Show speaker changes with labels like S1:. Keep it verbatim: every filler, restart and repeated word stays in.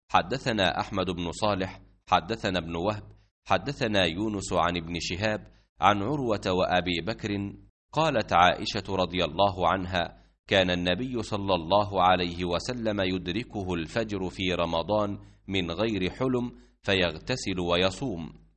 S1: حدثنا أحمد بن صالح حدثنا ابن وهب حدثنا يونس عن ابن شهاب عن عروة وأبي بكر قالت عائشة رضي الله عنها: كان النبي صلى الله عليه وسلم يدركه الفجر في رمضان من غير حلم فيغتسل ويصوم.